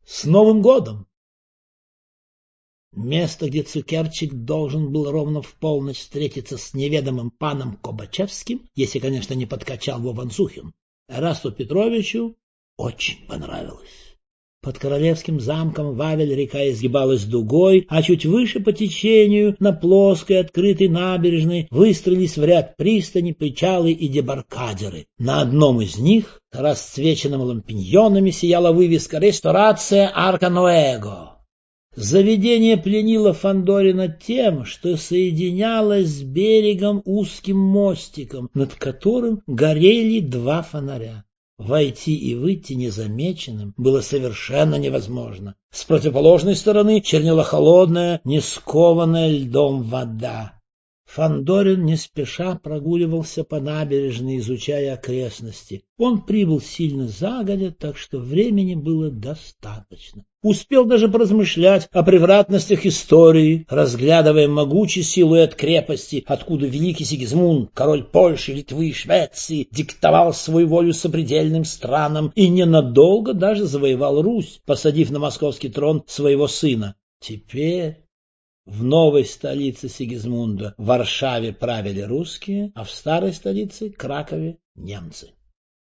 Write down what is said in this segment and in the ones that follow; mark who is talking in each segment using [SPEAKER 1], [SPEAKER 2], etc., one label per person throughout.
[SPEAKER 1] С Новым годом! Место, где Цукерчик должен был ровно в полночь встретиться с неведомым паном Кобачевским, если, конечно, не подкачал Вован Сухин, Эрасту Петровичу очень понравилось. Под Королевским замком Вавель-река изгибалась дугой, а чуть выше по течению, на плоской открытой набережной, выстроились в ряд пристани, причалы и дебаркадеры. На одном из них, расцвеченным лампиньонами, сияла вывеска «Ресторация Арка Ноэго». Заведение пленило Фандорина тем, что соединялось с берегом узким мостиком, над которым горели два фонаря. Войти и выйти незамеченным было совершенно невозможно. С противоположной стороны чернела холодная, не скованная льдом вода. Фандорин не спеша прогуливался по набережной, изучая окрестности. Он прибыл сильно загодя, так что времени было достаточно. Успел даже поразмышлять о превратностях истории, разглядывая могучий силуэт крепости, откуда великий Сигизмунд, король Польши, Литвы и Швеции, диктовал свою волю сопредельным странам и ненадолго даже завоевал Русь, посадив на московский трон своего сына. Теперь в новой столице Сигизмунда, Варшаве, правили русские, а в старой столице, Кракове, немцы.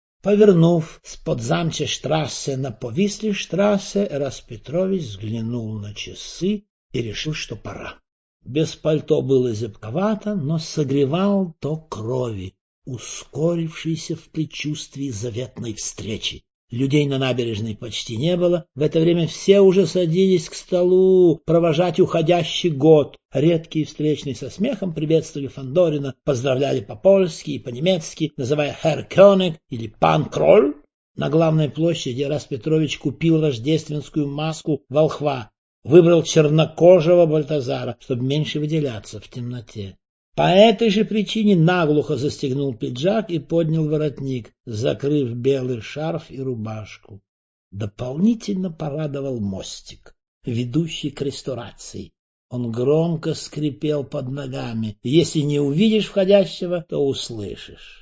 [SPEAKER 1] Повернув с Подзамче-штрассе на Повисли-штрассе, Эраст Петрович взглянул на часы и решил, что пора. Без пальто было зябковато, но согревал ток крови, ускорившийся в предчувствии заветной встречи. Людей на набережной почти не было. В это время все уже садились к столу провожать уходящий год. Редкие встречные со смехом приветствовали Фандорина, поздравляли по-польски и по-немецки, называя «Herr König» или «Пан Кроль». На главной площади Эраст Петрович купил рождественскую маску волхва, выбрал чернокожего Бальтазара, чтобы меньше выделяться в темноте. По этой же причине наглухо застегнул пиджак и поднял воротник, закрыв белый шарф и рубашку. Дополнительно порадовал мостик, ведущий к ресторации. Он громко скрипел под ногами. Если не увидишь входящего, то услышишь.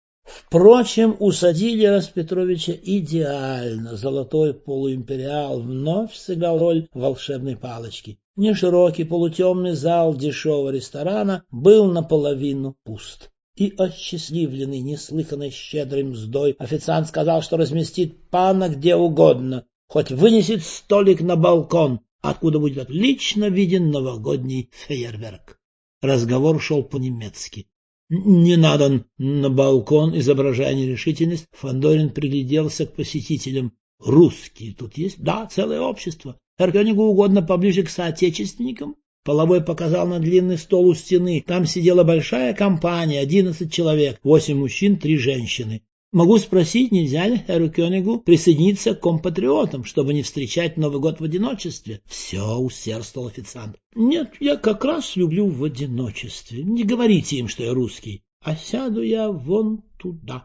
[SPEAKER 1] Впрочем, усадили Эраста Петровича идеально. Золотой полуимпериал вновь сыграл роль волшебной палочки. Неширокий полутемный зал дешевого ресторана был наполовину пуст. И, осчастливленный неслыханной щедрой мздой, официант сказал, что разместит пана где угодно, хоть вынесет столик на балкон, откуда будет отлично виден новогодний фейерверк. Разговор шел по-немецки. «Не надо на балкон», изображая нерешительность, Фандорин пригляделся к посетителям. «Русские тут есть?» «Да, целое общество. Эркёнигу угодно поближе к соотечественникам». Половой показал на длинный стол у стены. Там сидела большая компания, 11 человек, 8 мужчин, 3 женщины. «Могу спросить, нельзя ли Эркёнигу присоединиться к компатриотам, чтобы не встречать Новый год в одиночестве?» «Все», — усердствовал официант. «Нет, я как раз люблю в одиночестве. Не говорите им, что я русский, а сяду я вон туда».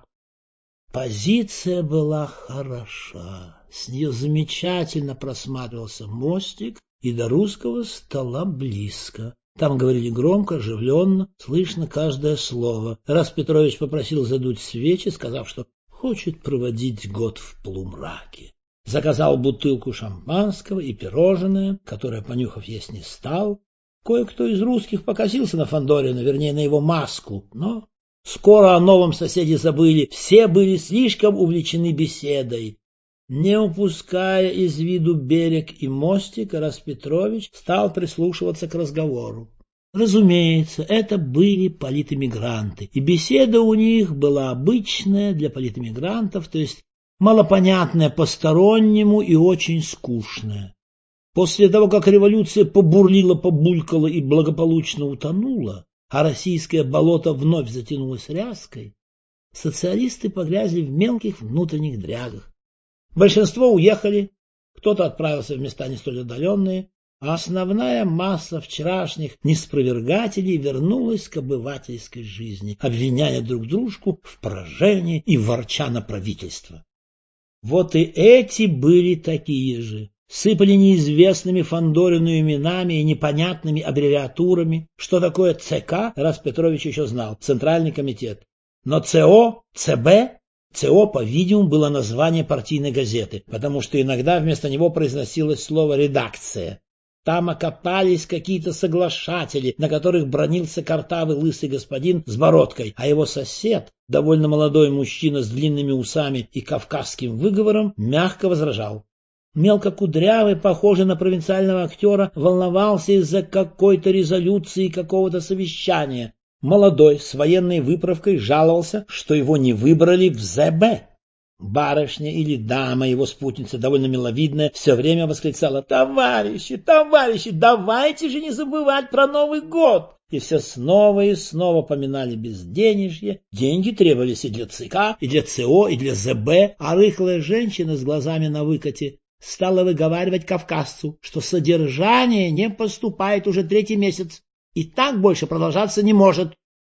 [SPEAKER 1] Позиция была хороша. С нее замечательно просматривался мостик, и до русского стола близко. Там говорили громко, оживленно, слышно каждое слово. Эраст Петрович попросил задуть свечи, сказав, что хочет проводить год в полумраке. Заказал бутылку шампанского и пирожное, которое, понюхав, есть не стал. Кое-кто из русских покосился на Фандорина, вернее, на его маску, но скоро о новом соседе забыли. Все были слишком увлечены беседой. Не упуская из виду берег и мостик, Эраст Петрович стал прислушиваться к разговору. Разумеется, это были политэмигранты, и беседа у них была обычная для политэмигрантов, то есть малопонятная постороннему и очень скучная. После того, как революция побурлила, побулькала и благополучно утонула, а российское болото вновь затянулось ряской, социалисты погрязли в мелких внутренних дрязгах. Большинство уехали, кто-то отправился в места не столь отдаленные, а основная масса вчерашних неспровергателей вернулась к обывательской жизни, обвиняя друг дружку в поражении и ворча на правительство. Вот и эти были такие же. Сыпали неизвестными Фандорину именами и непонятными аббревиатурами. Что такое ЦК, Эраст Петрович еще знал, Центральный комитет. Но ЦО, ЦБ, ЦО, по-видимому, было название партийной газеты, потому что иногда вместо него произносилось слово «редакция». Там окопались какие-то соглашатели, на которых бранился картавый лысый господин с бородкой, а его сосед, довольно молодой мужчина с длинными усами и кавказским выговором, мягко возражал. Мелкокудрявый, похожий на провинциального актера, волновался из-за какой-то резолюции какого-то совещания. Молодой, с военной выправкой, жаловался, что его не выбрали в ЗБ. Барышня или дама, его спутница, довольно миловидная, все время восклицала: «Товарищи, товарищи, давайте же не забывать про Новый год!» И все снова и снова поминали безденежье. Деньги требовались и для ЦК, и для ЦО, и для ЗБ, а рыхлая женщина с глазами на выкате стала выговаривать кавказцу, что содержание не поступает уже 3-й месяц, и так больше продолжаться не может.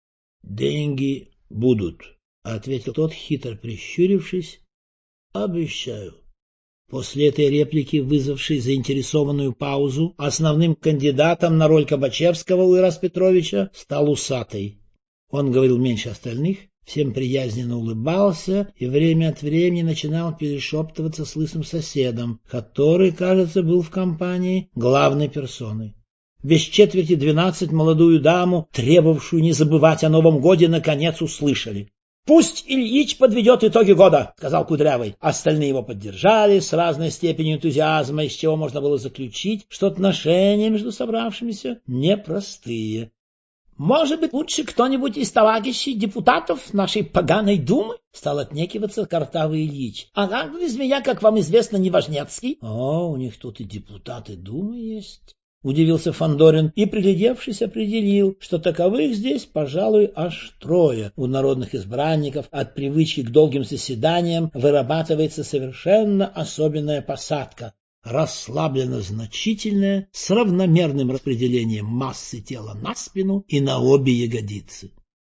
[SPEAKER 1] «Деньги будут», — ответил тот, хитро прищурившись. «Обещаю». После этой реплики, вызвавшей заинтересованную паузу, основным кандидатом на роль Кобачевского у Ираса Петровича стал усатый. Он говорил меньше остальных, всем приязненно улыбался и время от времени начинал перешептываться с лысым соседом, который, кажется, был в компании главной персоной. Без 11:45 молодую даму, требовавшую не забывать о Новом годе, наконец услышали. «Пусть Ильич подведет итоги года», — сказал Кудрявый. Остальные его поддержали с разной степенью энтузиазма, из чего можно было заключить, что отношения между собравшимися непростые. «Может быть, лучше кто-нибудь из товарищей депутатов нашей поганой думы?» — стал отнекиваться картавый Ильич. «А как без меня, как вам известно, Неважнецкий?» «О, у них тут и депутаты думы есть». — удивился Фандорин и, приглядевшись, определил, что таковых здесь, пожалуй, аж 3. У народных избранников от привычки к долгим заседаниям вырабатывается совершенно особенная посадка, расслабленно-значительная, с равномерным распределением массы тела на спину и на обе ягодицы.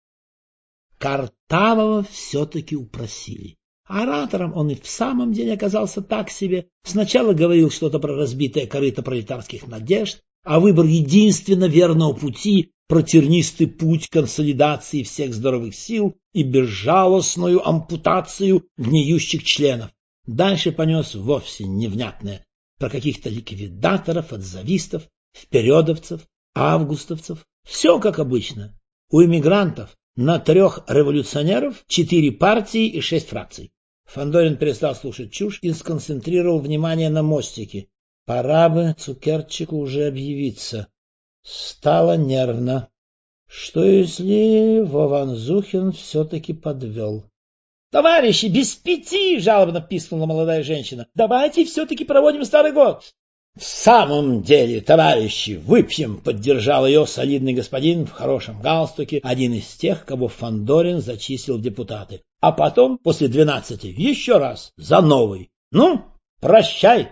[SPEAKER 1] Картавого все-таки упросили. Оратором он и в самом деле оказался так себе. Сначала говорил что-то про разбитое корыто пролетарских надежд, а выбор единственно верного пути, про тернистый путь консолидации всех здоровых сил и безжалостную ампутацию гниющих членов. Дальше понес вовсе невнятное, про каких-то ликвидаторов, отзавистов, впередовцев, августовцев. Все как обычно. У эмигрантов на 3 революционеров 4 партии и 6 фракций. Фандорин перестал слушать чушь и сконцентрировал внимание на мостике. Пора бы Цукерчику уже объявиться. Стало нервно. Что если Вованзухин все-таки подвел? «Товарищи, без 5!» — жалобно пискнула молодая женщина. «Давайте все-таки проводим Старый год!» «В самом деле, товарищи, выпьем!» — поддержал ее солидный господин в хорошем галстуке, один из тех, кого Фандорин зачислил в депутаты. А потом, после 12, еще раз, за новый. «Ну, прощай,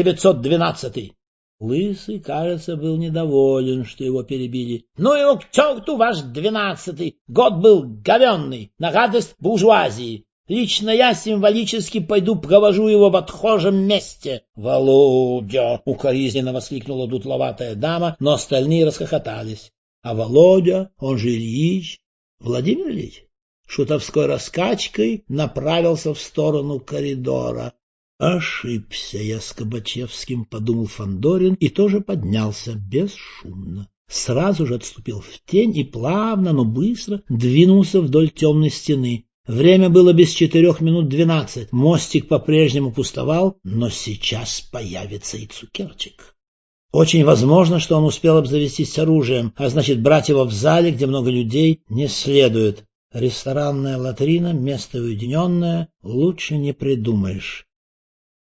[SPEAKER 1] 912-й!» Лысый, кажется, был недоволен, что его перебили. «Ну его к черту ваш 12-й! Год был говенный, на радость буржуазии! Лично я символически пойду провожу его в отхожем месте!» «Володя!» — укоризненно воскликнула дутловатая дама, но остальные расхохотались. А Володя, он же Ильич, Владимир Ильич, шутовской раскачкой направился в сторону коридора. «Ошибся я с Кобачевским», — подумал Фандорин и тоже поднялся бесшумно. Сразу же отступил в тень и плавно, но быстро двинулся вдоль темной стены. Время было без 4:12. Мостик по-прежнему пустовал, но сейчас появится и Цукерчик. Очень возможно, что он успел обзавестись оружием, а значит, брать его в зале, где много людей, не следует. Ресторанная латрина, место уединенное, лучше не придумаешь.